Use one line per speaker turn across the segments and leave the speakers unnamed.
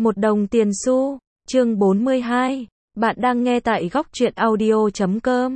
Một đồng tiền xu. Chương 42. Bạn đang nghe tại góc truyện audio.com.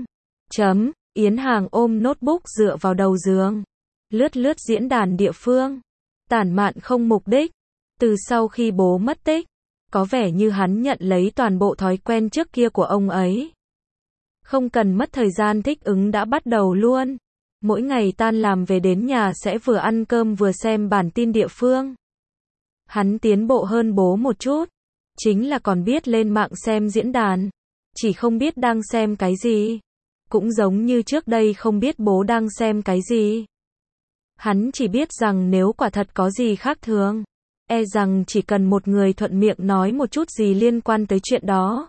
Yến Hàng ôm notebook dựa vào đầu giường. Lướt lướt diễn đàn địa phương. Tản mạn không mục đích. Từ sau khi bố mất tích, có vẻ như hắn nhận lấy toàn bộ thói quen trước kia của ông ấy. Không cần mất thời gian thích ứng đã bắt đầu luôn. Mỗi ngày tan làm về đến nhà sẽ vừa ăn cơm vừa xem bản tin địa phương. Hắn tiến bộ hơn bố một chút. Chính là còn biết lên mạng xem diễn đàn. Chỉ không biết đang xem cái gì. Cũng giống như trước đây không biết bố đang xem cái gì. Hắn chỉ biết rằng nếu quả thật có gì khác thường, rằng chỉ cần một người thuận miệng nói một chút gì liên quan tới chuyện đó,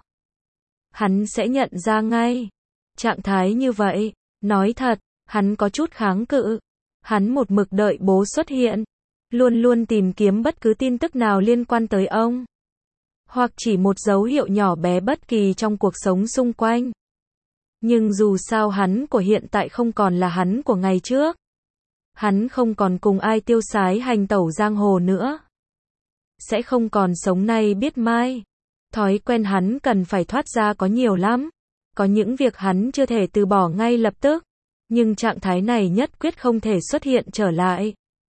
hắn sẽ nhận ra ngay. Trạng thái như vậy, nói thật, hắn có chút kháng cự. Hắn một mực đợi bố xuất hiện, luôn luôn tìm kiếm bất cứ tin tức nào liên quan tới ông, hoặc chỉ một dấu hiệu nhỏ bé bất kỳ trong cuộc sống xung quanh. Nhưng dù sao hắn của hiện tại không còn là hắn của ngày trước. Hắn không còn cùng ai tiêu sái hành tẩu giang hồ nữa. Sẽ không còn sống nay biết mai. Thói quen hắn cần phải thoát ra có nhiều lắm. Có những việc hắn chưa thể từ bỏ ngay lập tức. Nhưng trạng thái này nhất quyết không thể xuất hiện trở lại.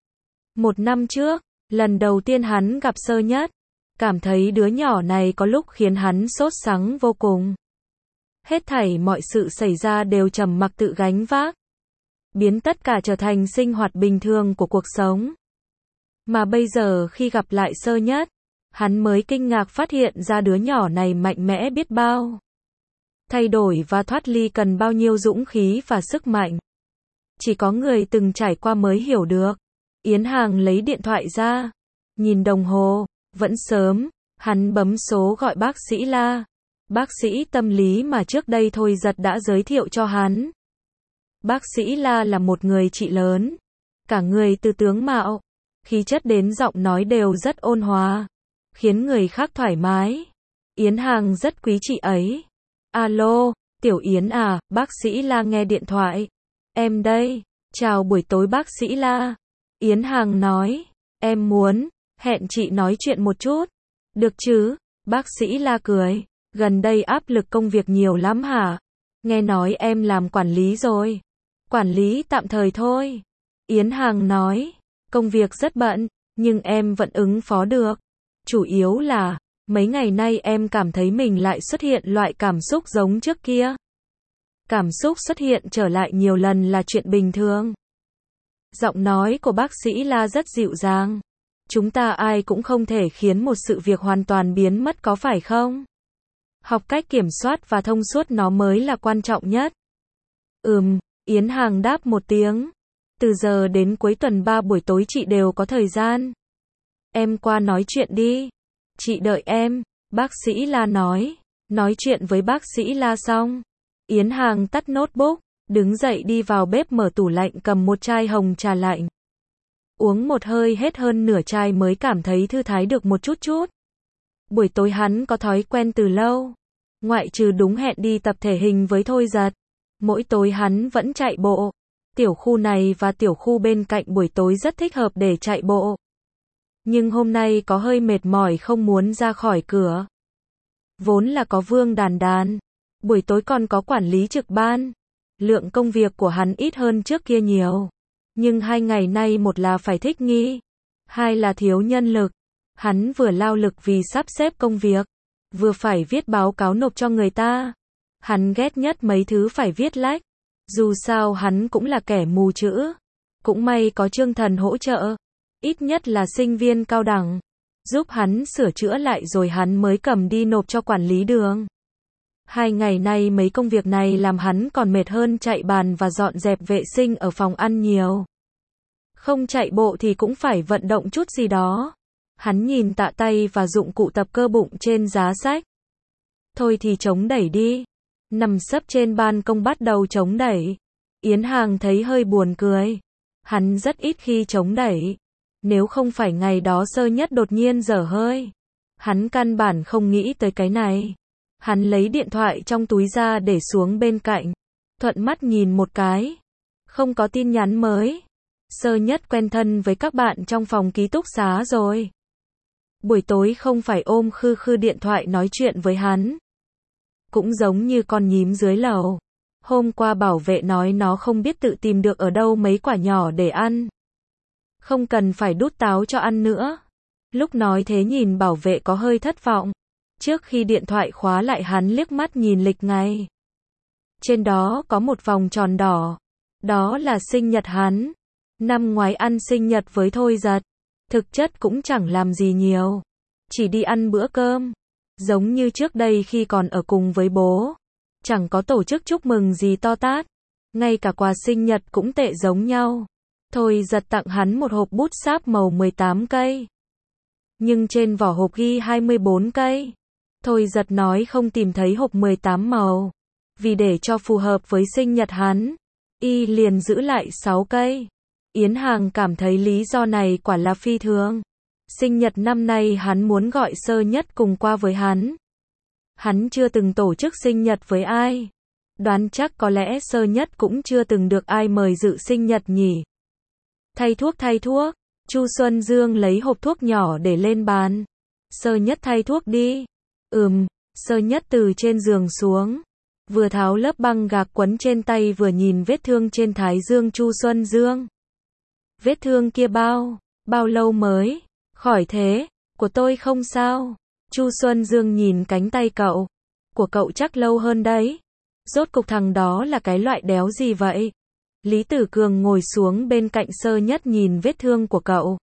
1 năm trước, lần đầu tiên hắn gặp Sơ Nhất, cảm thấy đứa nhỏ này có lúc khiến hắn sốt sắng vô cùng. Hết thảy mọi sự xảy ra đều trầm mặc tự gánh vác, biến tất cả trở thành sinh hoạt bình thường của cuộc sống. Mà bây giờ khi gặp lại Sơ Nhất, hắn mới kinh ngạc phát hiện ra đứa nhỏ này mạnh mẽ biết bao. Thay đổi và thoát ly cần bao nhiêu dũng khí và sức mạnh. Chỉ có người từng trải qua mới hiểu được. Yến Hàng lấy điện thoại ra, nhìn đồng hồ, vẫn sớm, hắn bấm số gọi bác sĩ La. Bác sĩ tâm lý mà trước đây Thôi Giật đã giới thiệu cho hắn. Bác sĩ La là một người chị lớn, cả người từ tướng mạo, khí chất đến giọng nói đều rất ôn hòa, khiến người khác thoải mái. Yến Hàng rất quý chị ấy. Alo, Tiểu Yến à, bác sĩ La nghe điện thoại. Em đây, chào buổi tối bác sĩ La. Yến Hàng nói, em muốn hẹn chị nói chuyện một chút. Được chứ? Bác sĩ La cười, gần đây áp lực công việc nhiều lắm hả? Nghe nói em làm quản lý rồi. Quản lý tạm thời thôi. Yến Hàng nói, công việc rất bận, nhưng em vẫn ứng phó được. Chủ yếu là, mấy ngày nay em cảm thấy mình lại xuất hiện loại cảm xúc giống trước kia. Cảm xúc xuất hiện trở lại nhiều lần là chuyện bình thường. Giọng nói của bác sĩ La rất dịu dàng. Chúng ta ai cũng không thể khiến một sự việc hoàn toàn biến mất có phải không? Học cách kiểm soát và thông suốt nó mới là quan trọng nhất. Yến Hàng đáp một tiếng. Từ giờ đến cuối tuần 3 buổi tối chị đều có thời gian. Em qua nói chuyện đi. Chị đợi em, bác sĩ La nói. Nói chuyện với bác sĩ La xong, Yến Hàng tắt notebook, đứng dậy đi vào bếp mở tủ lạnh cầm một chai hồng trà lạnh. Uống một hơi hết hơn nửa chai mới cảm thấy thư thái được một chút. Buổi tối hắn có thói quen từ lâu. Ngoại trừ đúng hẹn đi tập thể hình với Thôi Giật, mỗi tối hắn vẫn chạy bộ. Tiểu khu này và tiểu khu bên cạnh buổi tối rất thích hợp để chạy bộ. Nhưng hôm nay có hơi mệt mỏi không muốn ra khỏi cửa. Vốn là có Vương Đàn Đàn, buổi tối còn có quản lý trực ban. Lượng công việc của hắn ít hơn trước kia nhiều. Nhưng 2 ngày nay một là phải thích nghi, 2 là thiếu nhân lực. Hắn vừa lao lực vì sắp xếp công việc, vừa phải viết báo cáo nộp cho người ta. Hắn ghét nhất mấy thứ phải viết lách. Dù sao hắn cũng là kẻ mù chữ. Cũng may có Trương Thần hỗ trợ, ít nhất là sinh viên cao đẳng, giúp hắn sửa chữa lại rồi hắn mới cầm đi nộp cho quản lý đường. 2 ngày nay mấy công việc này làm hắn còn mệt hơn chạy bàn và dọn dẹp vệ sinh ở phòng ăn nhiều. Không chạy bộ thì cũng phải vận động chút gì đó. Hắn nhìn tạ tay và dụng cụ tập cơ bụng trên giá sách. Thôi thì chống đẩy đi. Nằm sấp trên ban công bắt đầu chống đẩy. Yến Hàng thấy hơi buồn cười. Hắn rất ít khi chống đẩy. Nếu không phải ngày đó Sơ Nhất đột nhiên dở hơi, hắn căn bản không nghĩ tới cái này. Hắn lấy điện thoại trong túi ra để xuống bên cạnh. Thuận mắt nhìn một cái. Không có tin nhắn mới. Sơ Nhất quen thân với các bạn trong phòng ký túc xá rồi. Buổi tối không phải ôm khư khư điện thoại nói chuyện với hắn. Cũng giống như con nhím dưới lầu. Hôm qua bảo vệ nói nó không biết tự tìm được ở đâu mấy quả nhỏ để ăn. Không cần phải đút táo cho ăn nữa. Lúc nói thế nhìn bảo vệ có hơi thất vọng. Trước khi điện thoại khóa lại hắn liếc mắt nhìn lịch ngày. Trên đó có một vòng tròn đỏ. Đó là sinh nhật hắn. Năm ngoái ăn sinh nhật với Thôi Giật. Thực chất cũng chẳng làm gì nhiều. Chỉ đi ăn bữa cơm. Giống như trước đây khi còn ở cùng với bố. Chẳng có tổ chức chúc mừng gì to tát. Ngay cả quà sinh nhật cũng tệ giống nhau. Thôi Giật tặng hắn một hộp bút sáp màu 18 cây. Nhưng trên vỏ hộp ghi 24 cây. Thôi Giật nói không tìm thấy hộp 18 màu. Vì để cho phù hợp với sinh nhật hắn, y liền giữ lại 6 cây. Yến Hàng cảm thấy lý do này quả là phi thường. Sinh nhật năm nay hắn muốn gọi Sơ Nhất cùng qua với hắn. Hắn chưa từng tổ chức sinh nhật với ai. Đoán chắc có lẽ Sơ Nhất cũng chưa từng được ai mời dự sinh nhật nhỉ. Thay thuốc. Chu Xuân Dương lấy hộp thuốc nhỏ để lên bàn. Sơ Nhất thay thuốc đi. Sơ Nhất từ trên giường xuống. Vừa tháo lớp băng gạc quấn trên tay vừa nhìn vết thương trên thái dương Chu Xuân Dương. Vết thương kia bao lâu mới khỏi thế? Của tôi không sao. Chu Xuân Dương nhìn cánh tay cậu. Của cậu chắc lâu hơn đấy. Rốt cục thằng đó là cái loại đéo gì vậy? Lý Tử Cường ngồi xuống bên cạnh Sơ Nhất nhìn vết thương của cậu.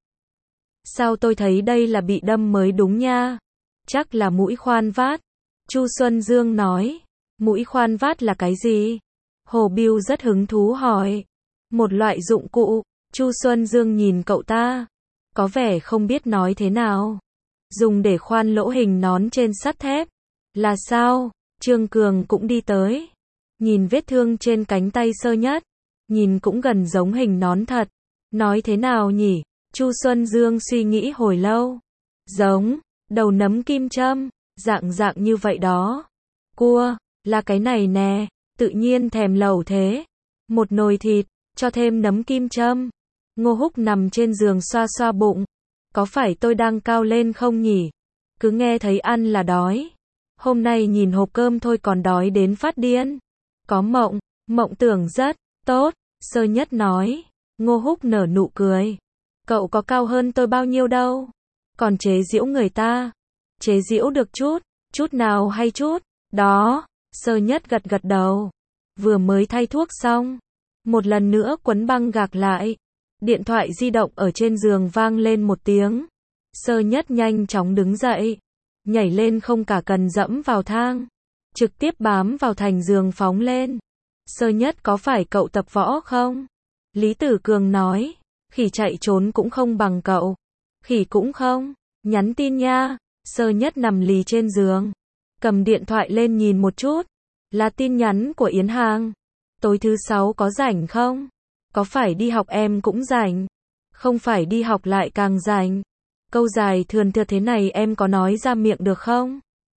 Sao tôi thấy đây là bị đâm mới đúng nha. Chắc là mũi khoan vát. Chu Xuân Dương nói. Mũi khoan vát là cái gì? Hồ Bưu rất hứng thú hỏi. Một loại dụng cụ. Chu Xuân Dương nhìn cậu ta. Có vẻ không biết nói thế nào. Dùng để khoan lỗ hình nón trên sắt thép. Là sao? Trương Cường cũng đi tới. Nhìn vết thương trên cánh tay Sơ Nhất. Nhìn cũng gần giống hình nón thật. Nói thế nào nhỉ? Chu Xuân Dương suy nghĩ hồi lâu. Giống đầu nấm kim châm. Dạng như vậy đó. Cua, là cái này nè. Tự nhiên thèm lẩu thế. Một nồi thịt, cho thêm nấm kim châm. Ngô Húc nằm trên giường xoa xoa bụng. Có phải tôi đang cao lên không nhỉ? Cứ nghe thấy ăn là đói. Hôm nay nhìn hộp cơm thôi còn đói đến phát điên. Có mộng tưởng rất tốt, Sơ Nhất nói. Ngô Húc nở nụ cười. Cậu có cao hơn tôi bao nhiêu đâu. Còn chế giễu người ta. Chế giễu được chút nào hay chút. Đó, Sơ Nhất gật đầu. Vừa mới thay thuốc xong. Một lần nữa quấn băng gạc lại. Điện thoại di động ở trên giường vang lên một tiếng. Sơ Nhất nhanh chóng đứng dậy. Nhảy lên không cả cần dẫm vào thang. Trực tiếp bám vào thành giường phóng lên. Sơ Nhất có phải cậu tập võ không? Lý Tử Cường nói. Khỉ chạy trốn cũng không bằng cậu. Khỉ cũng không. Nhắn tin nha. Sơ Nhất nằm lì trên giường. Cầm điện thoại lên nhìn một chút. Là tin nhắn của Yến Hàng. Tối thứ 6 có rảnh không? Có phải đi học em cũng rảnh? Không phải đi học lại càng rảnh. Câu dài thườn thượt thế này em có nói ra miệng được không?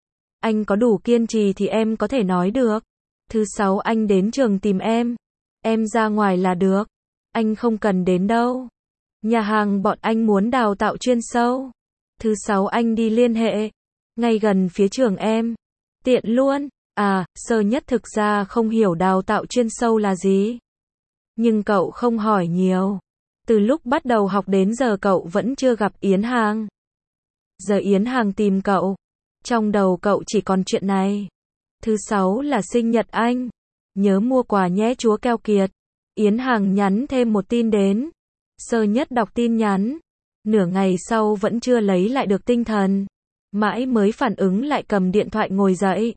Anh có đủ kiên trì thì em có thể nói được. Thứ 6 anh đến trường tìm em. Em ra ngoài là được. Anh không cần đến đâu. Nhà hàng bọn anh muốn đào tạo chuyên sâu. Thứ 6 anh đi liên hệ. Ngay gần phía trường em. Tiện luôn. À, Sơ Nhất thực ra không hiểu đào tạo chuyên sâu là gì. Nhưng cậu không hỏi nhiều. Từ lúc bắt đầu học đến giờ cậu vẫn chưa gặp Yến Hàng. Giờ Yến Hàng tìm cậu. Trong đầu cậu chỉ còn chuyện này. Thứ 6 là sinh nhật anh. Nhớ mua quà nhé chúa keo kiệt. Yến Hàng nhắn thêm một tin đến. Sơ Nhất đọc tin nhắn. Nửa ngày sau vẫn chưa lấy lại được tinh thần. Mãi mới phản ứng lại cầm điện thoại ngồi dậy.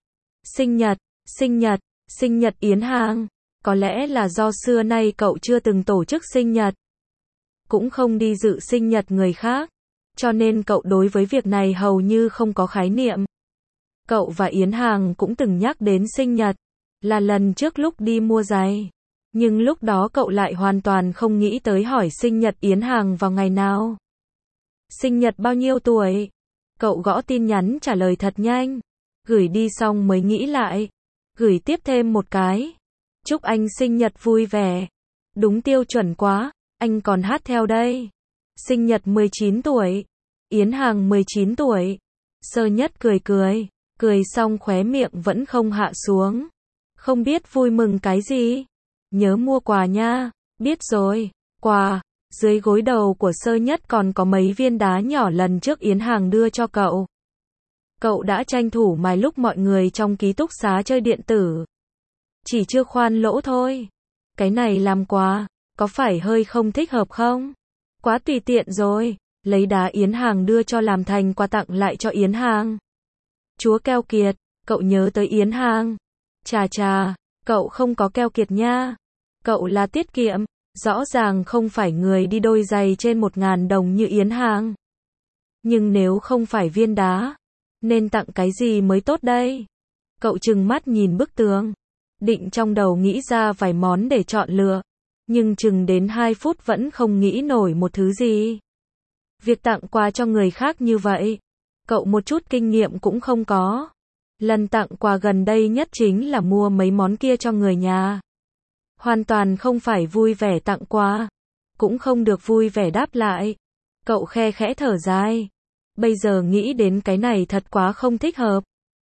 Sinh nhật Yến Hàng. Có lẽ là do xưa nay cậu chưa từng tổ chức sinh nhật. Cũng không đi dự sinh nhật người khác. Cho nên cậu đối với việc này hầu như không có khái niệm. Cậu và Yến Hàng cũng từng nhắc đến sinh nhật. Là lần trước lúc đi mua giày. Nhưng lúc đó cậu lại hoàn toàn không nghĩ tới hỏi sinh nhật Yến Hàng vào ngày nào. Sinh nhật bao nhiêu tuổi? Cậu gõ tin nhắn trả lời thật nhanh. Gửi đi xong mới nghĩ lại. Gửi tiếp thêm một cái. Chúc anh sinh nhật vui vẻ. Đúng tiêu chuẩn quá. Anh còn hát theo đây. Sinh nhật 19 tuổi. Yến Hàng 19 tuổi. Sơ Nhất cười cười, cười xong khóe miệng vẫn không hạ xuống. Không biết vui mừng cái gì? Nhớ mua quà nha. Biết rồi, quà. Dưới gối đầu của Sơ Nhất còn có mấy viên đá nhỏ lần trước Yến Hàng đưa cho cậu. Cậu đã tranh thủ mài lúc mọi người trong ký túc xá chơi điện tử. Chỉ chưa khoan lỗ thôi. Cái này làm quà, có phải hơi không thích hợp không? Quá tùy tiện rồi. Lấy đá Yến Hàng đưa cho làm thành quà tặng lại cho Yến Hàng. Chúa keo kiệt, cậu nhớ tới Yến Hàng. Chà chà, cậu không có keo kiệt nha. Cậu là tiết kiệm, rõ ràng không phải người đi đôi giày trên 1.000 đồng như Yến Hàng. Nhưng nếu không phải viên đá, nên tặng cái gì mới tốt đây? Cậu trừng mắt nhìn bức tường, định trong đầu nghĩ ra vài món để chọn lựa, nhưng chừng đến 2 phút vẫn không nghĩ nổi một thứ gì. Việc tặng quà cho người khác như vậy, cậu một chút kinh nghiệm cũng không có. Lần tặng quà gần đây nhất chính là mua mấy món kia cho người nhà. Hoàn toàn không phải vui vẻ tặng quà, cũng không được vui vẻ đáp lại. Cậu khe khẽ thở dài. Bây giờ nghĩ đến cái này thật quá không thích hợp.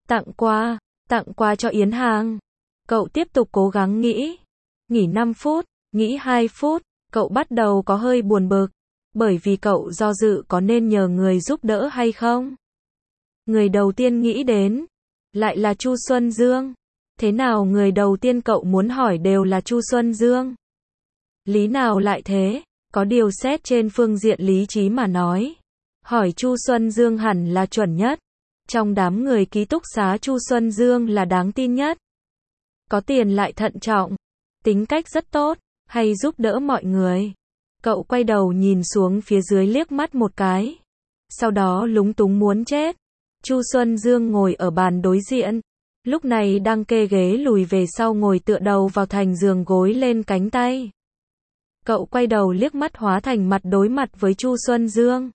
Tặng quà cho Yến Hàng. Cậu tiếp tục cố gắng nghĩ. Nghỉ 5 phút, nghĩ 2 phút, cậu bắt đầu có hơi buồn bực. Bởi vì cậu do dự có nên nhờ người giúp đỡ hay không. Người đầu tiên nghĩ đến lại là Chu Xuân Dương. Thế nào người đầu tiên cậu muốn hỏi đều là Chu Xuân Dương? Lý nào lại thế? Có điều xét trên phương diện lý trí mà nói, hỏi Chu Xuân Dương hẳn là chuẩn nhất. Trong đám người ký túc xá Chu Xuân Dương là đáng tin nhất. Có tiền lại thận trọng, tính cách rất tốt, hay giúp đỡ mọi người. Cậu quay đầu nhìn xuống phía dưới liếc mắt một cái. Sau đó lúng túng muốn chết. Chu Xuân Dương ngồi ở bàn đối diện. Lúc này đang kê ghế lùi về sau ngồi tựa đầu vào thành giường gối lên cánh tay. Cậu quay đầu liếc mắt hóa thành mặt đối mặt với Chu Xuân Dương.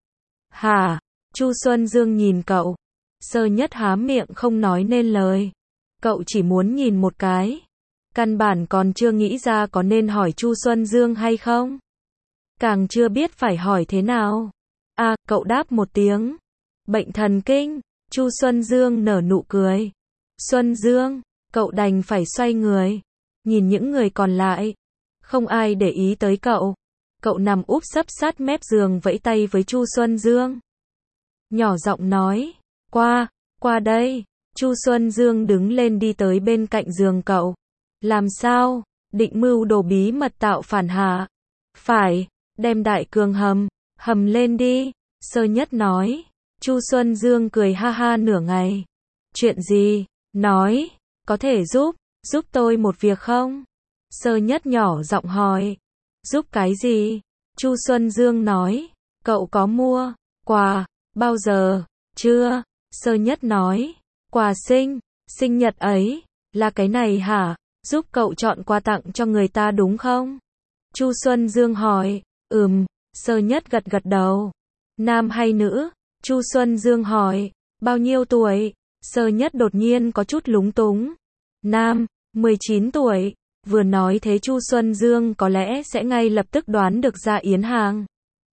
Hả? Chu Xuân Dương nhìn cậu. Sơ Nhất há miệng không nói nên lời. Cậu chỉ muốn nhìn một cái. Căn bản còn chưa nghĩ ra có nên hỏi Chu Xuân Dương hay không. Càng chưa biết phải hỏi thế nào. À, cậu đáp một tiếng. Bệnh thần kinh. Chu Xuân Dương nở nụ cười. Xuân Dương, cậu đành phải xoay người. Nhìn những người còn lại. Không ai để ý tới cậu. Cậu nằm úp sấp sát mép giường vẫy tay với Chu Xuân Dương. Nhỏ giọng nói. Qua đây. Chu Xuân Dương đứng lên đi tới bên cạnh giường cậu. Làm sao? Định mưu đồ bí mật tạo phản hả? Phải, đem đại cường hầm lên đi. Sơ Nhất nói. Chu Xuân Dương cười ha ha nửa ngày. Chuyện gì? Nói, có thể giúp tôi một việc không? Sơ Nhất nhỏ giọng hỏi. Giúp cái gì? Chu Xuân Dương nói. Cậu có mua quà bao giờ? Chưa. Sơ Nhất nói. Quà sinh nhật ấy, là cái này hả? Giúp cậu chọn quà tặng cho người ta đúng không? Chu Xuân Dương hỏi. Sơ Nhất gật đầu. Nam hay nữ? Chu Xuân Dương hỏi. Bao nhiêu tuổi? Sơ Nhất đột nhiên có chút lúng túng. Nam, 19 tuổi. Vừa nói thế Chu Xuân Dương có lẽ sẽ ngay lập tức đoán được ra Yến Hàng.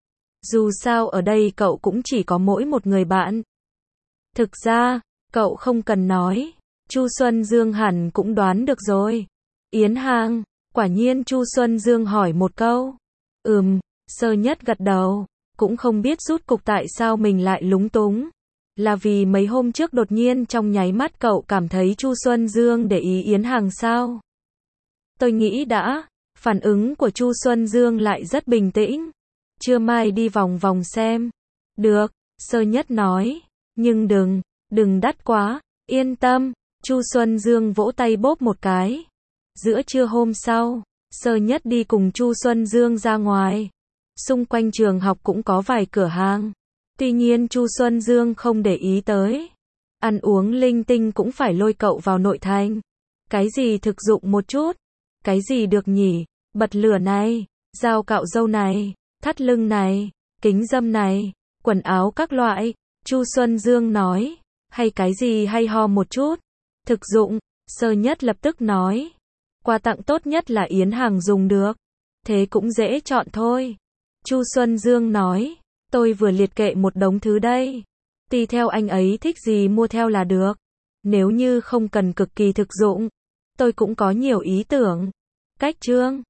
Dù sao ở đây cậu cũng chỉ có mỗi một người bạn. Thực ra, cậu không cần nói. Chu Xuân Dương hẳn cũng đoán được rồi. Yến Hàng, quả nhiên Chu Xuân Dương hỏi một câu. Sơ Nhất gật đầu. Cũng không biết rút cục tại sao mình lại lúng túng. Là vì mấy hôm trước đột nhiên trong nháy mắt cậu cảm thấy Chu Xuân Dương để ý Yến Hàng sao? Tôi nghĩ đã. Phản ứng của Chu Xuân Dương lại rất bình tĩnh. Trưa mai đi vòng vòng xem. Được, Sơ Nhất nói. Nhưng đừng đắt quá. Yên tâm. Chu Xuân Dương vỗ tay bóp một cái. Giữa trưa hôm sau, Sơ Nhất đi cùng Chu Xuân Dương ra ngoài. Xung quanh trường học cũng có vài cửa hàng. Tuy nhiên Chu Xuân Dương không để ý tới. Ăn uống linh tinh cũng phải lôi cậu vào nội thành. Cái gì thực dụng một chút? Cái gì được nhỉ? Bật lửa này, dao cạo râu này, thắt lưng này, kính râm này, quần áo các loại. Chu Xuân Dương nói. Hay cái gì hay ho một chút? Thực dụng. Sơ Nhất lập tức nói. Quà tặng tốt nhất là Yến Hàng dùng được. Thế cũng dễ chọn thôi. Chu Xuân Dương nói. Tôi vừa liệt kệ một đống thứ đây. Tùy theo anh ấy thích gì mua theo là được. Nếu như không cần cực kỳ thực dụng, tôi cũng có nhiều ý tưởng. Cách chương